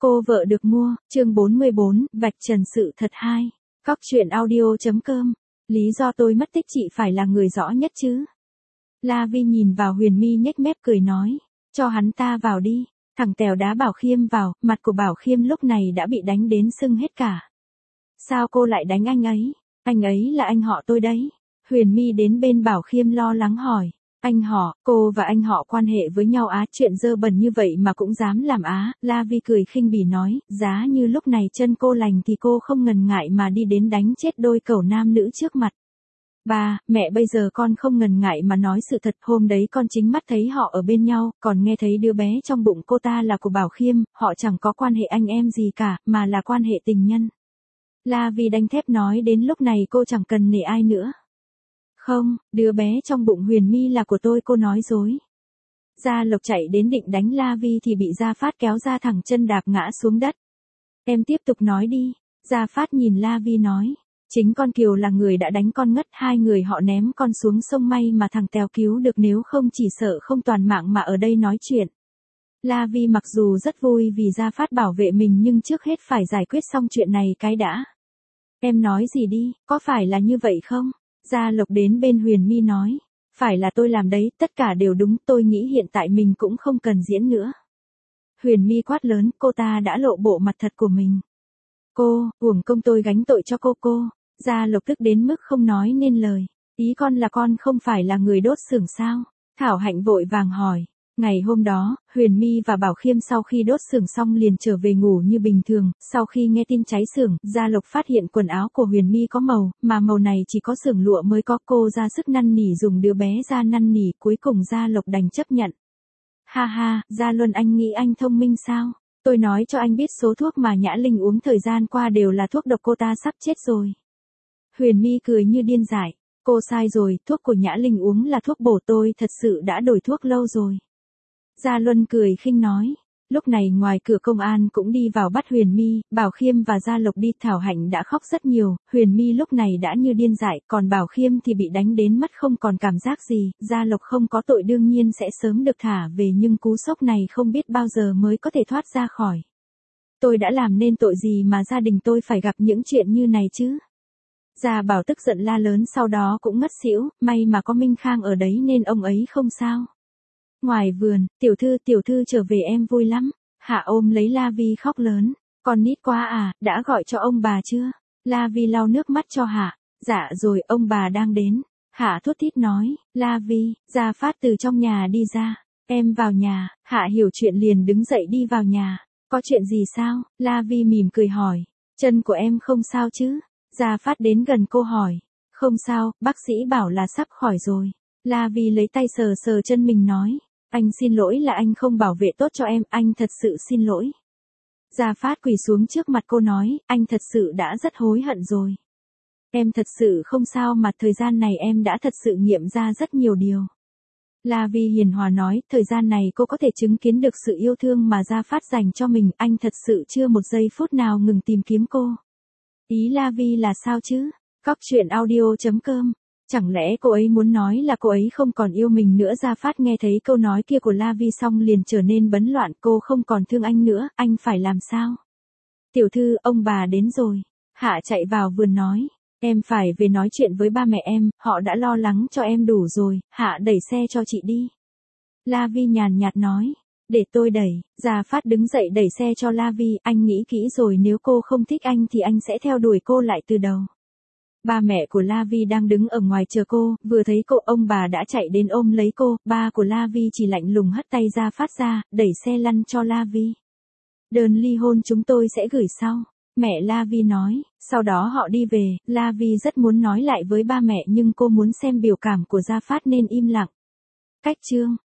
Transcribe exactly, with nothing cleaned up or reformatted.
Cô vợ được mua, chương bốn mươi bốn, vạch trần sự thật hai. Cóc truyện audio.com. Lý do tôi mất tích chị phải là người rõ nhất chứ. La Vi nhìn vào Huyền My nhếch mép cười nói, cho hắn ta vào đi. Thằng Tèo đá Bảo Khiêm vào, mặt của Bảo Khiêm lúc này đã bị đánh đến sưng hết cả. Sao cô lại đánh anh ấy? Anh ấy là anh họ tôi đấy. Huyền My đến bên Bảo Khiêm lo lắng hỏi. Anh họ, cô và anh họ quan hệ với nhau á, chuyện dơ bẩn như vậy mà cũng dám làm á. La Vi cười khinh bỉ nói, giá như lúc này chân cô lành thì cô không ngần ngại mà đi đến đánh chết đôi cẩu nam nữ trước mặt. Ba, mẹ bây giờ con không ngần ngại mà nói sự thật, hôm đấy con chính mắt thấy họ ở bên nhau, còn nghe thấy đứa bé trong bụng cô ta là của Bảo Khiêm, họ chẳng có quan hệ anh em gì cả, mà là quan hệ tình nhân. La Vi đanh thép nói đến lúc này cô chẳng cần nể ai nữa. Không, đứa bé trong bụng Huyền My là của tôi, cô nói dối. Gia Lộc chạy đến định đánh La Vi thì bị Gia Phát kéo ra thẳng chân đạp ngã xuống đất. Em tiếp tục nói đi. Gia Phát nhìn La Vi nói. Chính con Kiều là người đã đánh con ngất, hai người họ ném con xuống sông, may mà thằng Tèo cứu được, nếu không chỉ sợ không toàn mạng mà ở đây nói chuyện. La Vi mặc dù rất vui vì Gia Phát bảo vệ mình nhưng trước hết phải giải quyết xong chuyện này cái đã. Em nói gì đi, có phải là như vậy không? Gia Lộc đến bên Huyền My nói, phải là tôi làm đấy, tất cả đều đúng, tôi nghĩ hiện tại mình cũng không cần diễn nữa. Huyền My quát lớn, cô ta đã lộ bộ mặt thật của mình. Cô, uổng công tôi gánh tội cho cô cô. Gia Lộc tức đến mức không nói nên lời. Ý con là con không phải là người đốt xưởng sao? Thảo Hạnh vội vàng hỏi. Ngày hôm đó, Huyền My và Bảo Khiêm sau khi đốt xưởng xong liền trở về ngủ như bình thường. Sau khi nghe tin cháy xưởng, Gia Lộc phát hiện quần áo của Huyền My có màu, mà màu này chỉ có xưởng lụa mới có. Cô ra sức năn nỉ dùng đứa bé ra năn nỉ, cuối cùng Gia Lộc đành chấp nhận. Ha ha, Gia Luân, anh nghĩ anh thông minh sao? Tôi nói cho anh biết số thuốc mà Nhã Linh uống thời gian qua đều là thuốc độc, cô ta sắp chết rồi. Huyền My cười như điên dại. Cô sai rồi, thuốc của Nhã Linh uống là thuốc bổ, tôi thật sự đã đổi thuốc lâu rồi. Gia Luân cười khinh nói. Lúc này ngoài cửa công an cũng đi vào bắt Huyền My, Bảo Khiêm và Gia Lộc đi. Thảo Hạnh đã khóc rất nhiều, Huyền My lúc này đã như điên dại, còn Bảo Khiêm thì bị đánh đến mất không còn cảm giác gì. Gia Lộc không có tội đương nhiên sẽ sớm được thả về, nhưng cú sốc này không biết bao giờ mới có thể thoát ra khỏi. Tôi đã làm nên tội gì mà gia đình tôi phải gặp những chuyện như này chứ? Gia Bảo tức giận la lớn, sau đó cũng ngất xỉu, may mà có Minh Khang ở đấy nên ông ấy không sao. Ngoài vườn, tiểu thư tiểu thư trở về em vui lắm. Hạ ôm lấy La Vi khóc lớn. Con nít quá à, đã gọi cho ông bà chưa? La Vi lau nước mắt cho Hạ. Dạ rồi, ông bà đang đến. Hạ thút thít nói. La Vi, Gia Phát từ trong nhà đi ra. Em vào nhà. Hạ hiểu chuyện liền đứng dậy đi vào nhà. Có chuyện gì sao? La Vi mỉm cười hỏi. Chân của em không sao chứ? Gia Phát đến gần cô hỏi. Không sao, bác sĩ bảo là sắp khỏi rồi. La Vi lấy tay sờ sờ chân mình nói. Anh xin lỗi là anh không bảo vệ tốt cho em, anh thật sự xin lỗi. Gia Phát quỳ xuống trước mặt cô nói, anh thật sự đã rất hối hận rồi. Em thật sự không sao, mà thời gian này em đã thật sự nghiệm ra rất nhiều điều. La Vi hiền hòa nói, thời gian này cô có thể chứng kiến được sự yêu thương mà Gia Phát dành cho mình, anh thật sự chưa một giây phút nào ngừng tìm kiếm cô. Ý La Vi là sao chứ? Cóc truyện audio.com. Chẳng lẽ cô ấy muốn nói là cô ấy không còn yêu mình nữa? Gia Phát nghe thấy câu nói kia của La Vi xong liền trở nên bấn loạn, cô không còn thương anh nữa, anh phải làm sao? Tiểu thư, ông bà đến rồi. Hạ chạy vào vườn nói, em phải về nói chuyện với ba mẹ em, họ đã lo lắng cho em đủ rồi. Hạ đẩy xe cho chị đi. La Vi nhàn nhạt nói, để tôi đẩy. Gia Phát đứng dậy đẩy xe cho La Vi, anh nghĩ kỹ rồi, nếu cô không thích anh thì anh sẽ theo đuổi cô lại từ đầu. Ba mẹ của La Vi đang đứng ở ngoài chờ cô, vừa thấy cô ông bà đã chạy đến ôm lấy cô. Ba của La Vi chỉ lạnh lùng hất tay Gia Phát ra, đẩy xe lăn cho La Vi. Đơn ly hôn chúng tôi sẽ gửi sau. Mẹ La Vi nói, sau đó họ đi về. La Vi rất muốn nói lại với ba mẹ nhưng cô muốn xem biểu cảm của Gia Phát nên im lặng. Cách chương.